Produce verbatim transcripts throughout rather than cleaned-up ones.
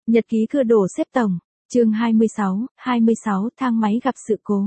Nhật ký cưa đổ xếp tổng, chương hai mươi sáu, hai mươi sáu thang máy gặp sự cố.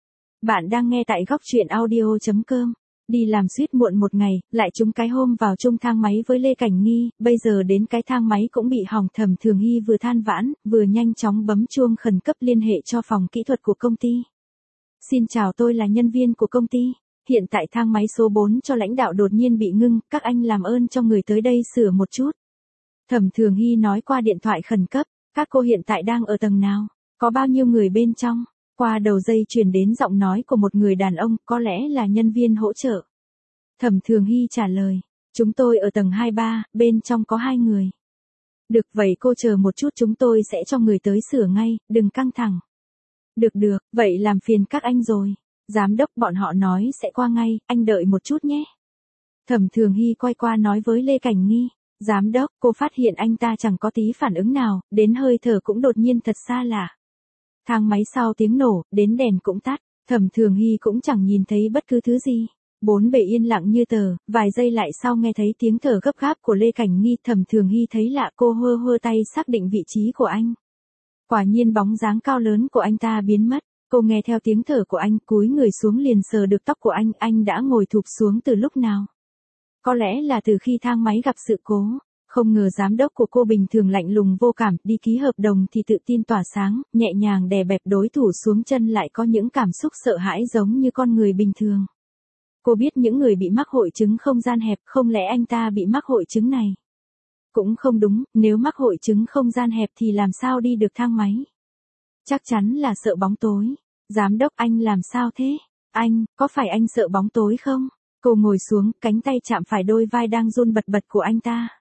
Bạn đang nghe tại góc truyện audio chấm com. Đi làm suýt muộn một ngày, lại trúng cái hôm vào chung thang máy với Lê Cảnh Nghi, bây giờ đến cái thang máy cũng bị hỏng. Thẩm Thường Hy vừa than vãn, vừa nhanh chóng bấm chuông khẩn cấp liên hệ cho phòng kỹ thuật của công ty. Xin chào, tôi là nhân viên của công ty. Hiện tại thang máy số bốn cho lãnh đạo đột nhiên bị ngưng, các anh làm ơn cho người tới đây sửa một chút. Thẩm Thường Hy nói qua điện thoại khẩn cấp, các cô hiện tại đang ở tầng nào, có bao nhiêu người bên trong. Qua đầu dây truyền đến giọng nói của một người đàn ông, có lẽ là nhân viên hỗ trợ. Thẩm Thường Hy trả lời, chúng tôi ở tầng hai ba, bên trong có hai người. Được, vậy cô chờ một chút, chúng tôi sẽ cho người tới sửa ngay, đừng căng thẳng. Được được, vậy làm phiền các anh rồi. Giám đốc bọn họ nói sẽ qua ngay, anh đợi một chút nhé. Thẩm Thường Hy quay qua nói với Lê Cảnh Nghi, giám đốc, cô phát hiện anh ta chẳng có tí phản ứng nào, đến hơi thở cũng đột nhiên thật xa lạ. Thang máy sau tiếng nổ, đến đèn cũng tắt, Thẩm Thường Hy cũng chẳng nhìn thấy bất cứ thứ gì. Bốn bề yên lặng như tờ, vài giây lại sau nghe thấy tiếng thở gấp gáp của Lê Cảnh Nghi. Thẩm Thường Hy thấy lạ, cô hơ hơ tay xác định vị trí của anh. Quả nhiên bóng dáng cao lớn của anh ta biến mất. Cô nghe theo tiếng thở của anh, cúi người xuống liền sờ được tóc của anh. Anh đã ngồi thụp xuống từ lúc nào? Có lẽ là từ khi thang máy gặp sự cố. Không ngờ giám đốc của cô bình thường lạnh lùng vô cảm, đi ký hợp đồng thì tự tin tỏa sáng, nhẹ nhàng đè bẹp đối thủ xuống chân lại có những cảm xúc sợ hãi giống như con người bình thường. Cô biết những người bị mắc hội chứng không gian hẹp, không lẽ anh ta bị mắc hội chứng này? Cũng không đúng, nếu mắc hội chứng không gian hẹp thì làm sao đi được thang máy? Chắc chắn là sợ bóng tối. Giám đốc, anh làm sao thế? Anh, có phải anh sợ bóng tối không? Cô ngồi xuống, cánh tay chạm phải đôi vai đang run bật bật của anh ta.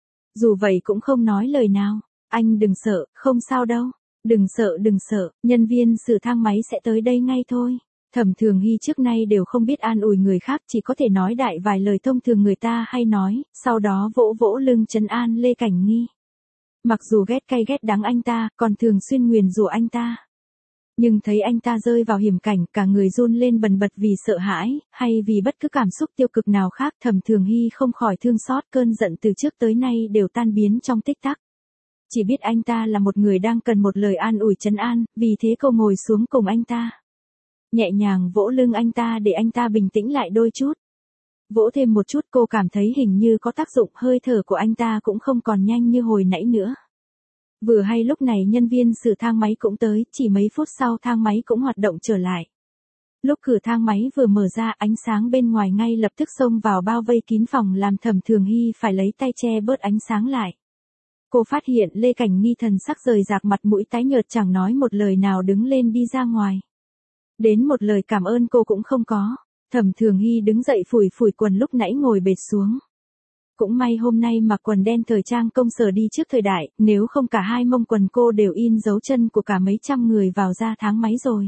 Dù vậy cũng không nói lời nào. Anh đừng sợ, không sao đâu. Đừng sợ, đừng sợ, nhân viên sửa thang máy sẽ tới đây ngay thôi. Thẩm Thường Hy trước nay đều không biết an ủi người khác, chỉ có thể nói đại vài lời thông thường người ta hay nói, sau đó vỗ vỗ lưng trấn an Lê Cảnh Nghi. Mặc dù ghét cay ghét đắng anh ta, còn thường xuyên nguyền rủa anh ta. Nhưng thấy anh ta rơi vào hiểm cảnh, cả người run lên bần bật vì sợ hãi, hay vì bất cứ cảm xúc tiêu cực nào khác, Thẩm Thường Hy không khỏi thương xót. Cơn giận từ trước tới nay đều tan biến trong tích tắc. Chỉ biết anh ta là một người đang cần một lời an ủi trấn an, vì thế cô ngồi xuống cùng anh ta. Nhẹ nhàng vỗ lưng anh ta để anh ta bình tĩnh lại đôi chút. Vỗ thêm một chút, cô cảm thấy hình như có tác dụng, hơi thở của anh ta cũng không còn nhanh như hồi nãy nữa. Vừa hay lúc này nhân viên sửa thang máy cũng tới, chỉ mấy phút sau thang máy cũng hoạt động trở lại. Lúc cửa thang máy vừa mở ra, ánh sáng bên ngoài ngay lập tức xông vào bao vây kín phòng, làm Thẩm Thường Hy phải lấy tay che bớt ánh sáng lại. Cô phát hiện Lê Cảnh Nghi thần sắc rời rạc, mặt mũi tái nhợt, chẳng nói một lời nào đứng lên đi ra ngoài. Đến một lời cảm ơn cô cũng không có. Thẩm Thường Hy đứng dậy phủi phủi quần lúc nãy ngồi bệt xuống. Cũng may hôm nay mặc quần đen thời trang công sở đi trước thời đại, nếu không cả hai mông quần cô đều in dấu chân của cả mấy trăm người vào ra thang máy rồi.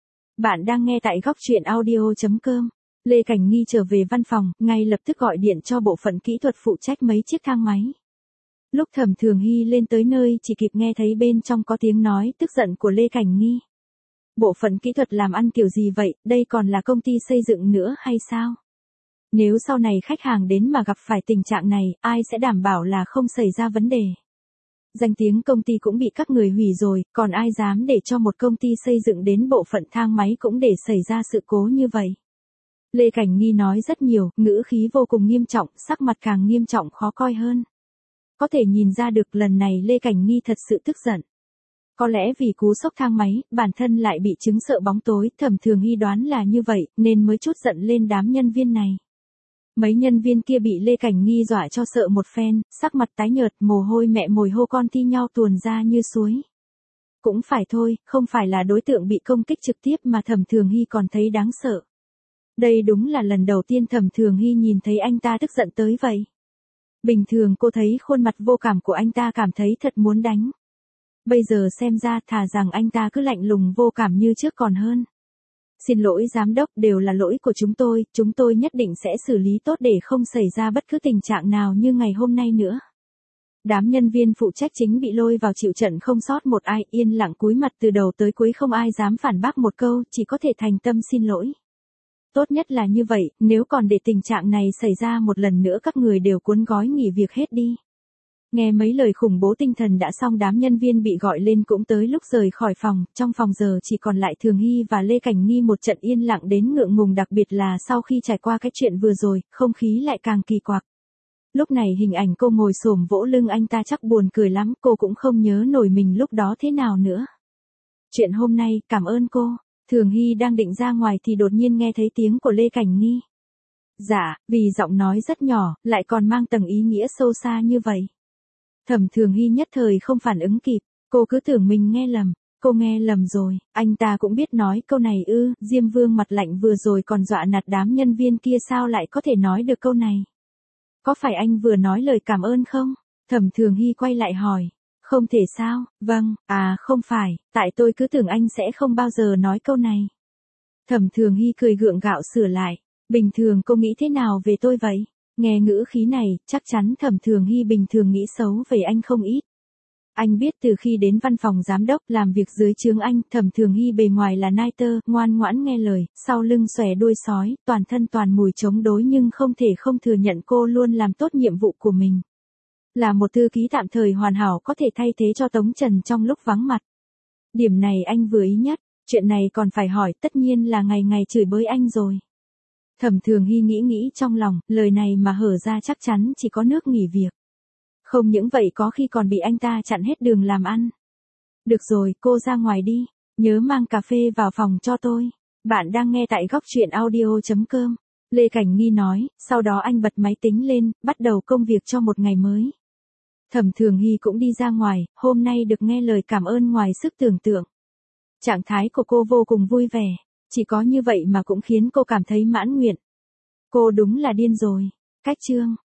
Bạn đang nghe tại góc truyện audio chấm com. Lê Cảnh Nghi trở về văn phòng, ngay lập tức gọi điện cho bộ phận kỹ thuật phụ trách mấy chiếc thang máy. Lúc Thẩm Thường Hy lên tới nơi chỉ kịp nghe thấy bên trong có tiếng nói tức giận của Lê Cảnh Nghi. Bộ phận kỹ thuật làm ăn kiểu gì vậy, đây còn là công ty xây dựng nữa hay sao? Nếu sau này khách hàng đến mà gặp phải tình trạng này, ai sẽ đảm bảo là không xảy ra vấn đề? Danh tiếng công ty cũng bị các người hủy rồi, còn ai dám để cho một công ty xây dựng đến bộ phận thang máy cũng để xảy ra sự cố như vậy? Lê Cảnh Nghi nói rất nhiều, ngữ khí vô cùng nghiêm trọng, sắc mặt càng nghiêm trọng khó coi hơn. Có thể nhìn ra được lần này Lê Cảnh Nghi thật sự tức giận. Có lẽ vì cú sốc thang máy, bản thân lại bị chứng sợ bóng tối, Thẩm Thường Hy đoán là như vậy, nên mới chút giận lên đám nhân viên này. Mấy nhân viên kia bị Lê Cảnh Nghi dọa cho sợ một phen, sắc mặt tái nhợt, mồ hôi mẹ mồi hô con thi nhau tuồn ra như suối. Cũng phải thôi, không phải là đối tượng bị công kích trực tiếp mà Thẩm Thường Hy còn thấy đáng sợ. Đây đúng là lần đầu tiên Thẩm Thường Hy nhìn thấy anh ta tức giận tới vậy. Bình thường cô thấy khuôn mặt vô cảm của anh ta cảm thấy thật muốn đánh. Bây giờ xem ra thà rằng anh ta cứ lạnh lùng vô cảm như trước còn hơn. Xin lỗi giám đốc, đều là lỗi của chúng tôi, chúng tôi nhất định sẽ xử lý tốt để không xảy ra bất cứ tình trạng nào như ngày hôm nay nữa. Đám nhân viên phụ trách chính bị lôi vào chịu trận không sót một ai, yên lặng cúi mặt từ đầu tới cuối, không ai dám phản bác một câu, chỉ có thể thành tâm xin lỗi. Tốt nhất là như vậy, nếu còn để tình trạng này xảy ra một lần nữa các người đều cuốn gói nghỉ việc hết đi. Nghe mấy lời khủng bố tinh thần đã xong, đám nhân viên bị gọi lên cũng tới lúc rời khỏi phòng, trong phòng giờ chỉ còn lại Thường Hy và Lê Cảnh Nghi, một trận yên lặng đến ngượng ngùng, đặc biệt là sau khi trải qua cái chuyện vừa rồi, không khí lại càng kỳ quặc. Lúc này hình ảnh cô ngồi xổm vỗ lưng anh ta chắc buồn cười lắm, cô cũng không nhớ nổi mình lúc đó thế nào nữa. Chuyện hôm nay, cảm ơn cô. Thường Hy đang định ra ngoài thì đột nhiên nghe thấy tiếng của Lê Cảnh Nghi. Dạ, vì giọng nói rất nhỏ, lại còn mang tầng ý nghĩa sâu xa như vậy. Thẩm Thường Hy nhất thời không phản ứng kịp, cô cứ tưởng mình nghe lầm. Cô nghe lầm rồi, anh ta cũng biết nói câu này ư? Diêm Vương mặt lạnh vừa rồi còn dọa nạt đám nhân viên kia, sao lại có thể nói được câu này? Có phải anh vừa nói lời cảm ơn không? Thẩm Thường Hy quay lại hỏi. Không thể sao? Vâng, à không phải, tại tôi cứ tưởng anh sẽ không bao giờ nói câu này. Thẩm Thường Hy cười gượng gạo sửa lại. Bình thường cô nghĩ thế nào về tôi vậy? Nghe ngữ khí này, chắc chắn Thẩm Thường Hy bình thường nghĩ xấu về anh không ít. Anh biết từ khi đến văn phòng giám đốc làm việc dưới trướng anh, Thẩm Thường Hy bề ngoài là nai tơ, ngoan ngoãn nghe lời, sau lưng xòe đuôi sói, toàn thân toàn mùi chống đối, nhưng không thể không thừa nhận cô luôn làm tốt nhiệm vụ của mình. Là một thư ký tạm thời hoàn hảo, có thể thay thế cho Tống Trần trong lúc vắng mặt. Điểm này anh vừa ý nhất, chuyện này còn phải hỏi, tất nhiên là ngày ngày chửi bới anh rồi. Thẩm Thường Hy nghĩ nghĩ trong lòng, lời này mà hở ra chắc chắn chỉ có nước nghỉ việc. Không những vậy có khi còn bị anh ta chặn hết đường làm ăn. Được rồi, cô ra ngoài đi, nhớ mang cà phê vào phòng cho tôi. Bạn đang nghe tại góc truyện audio chấm com. Lê Cảnh Nghi nói, sau đó anh bật máy tính lên, bắt đầu công việc cho một ngày mới. Thẩm Thường Hy cũng đi ra ngoài, hôm nay được nghe lời cảm ơn ngoài sức tưởng tượng. Trạng thái của cô vô cùng vui vẻ, chỉ có như vậy mà cũng khiến cô cảm thấy mãn nguyện. Cô đúng là điên rồi. Cách chương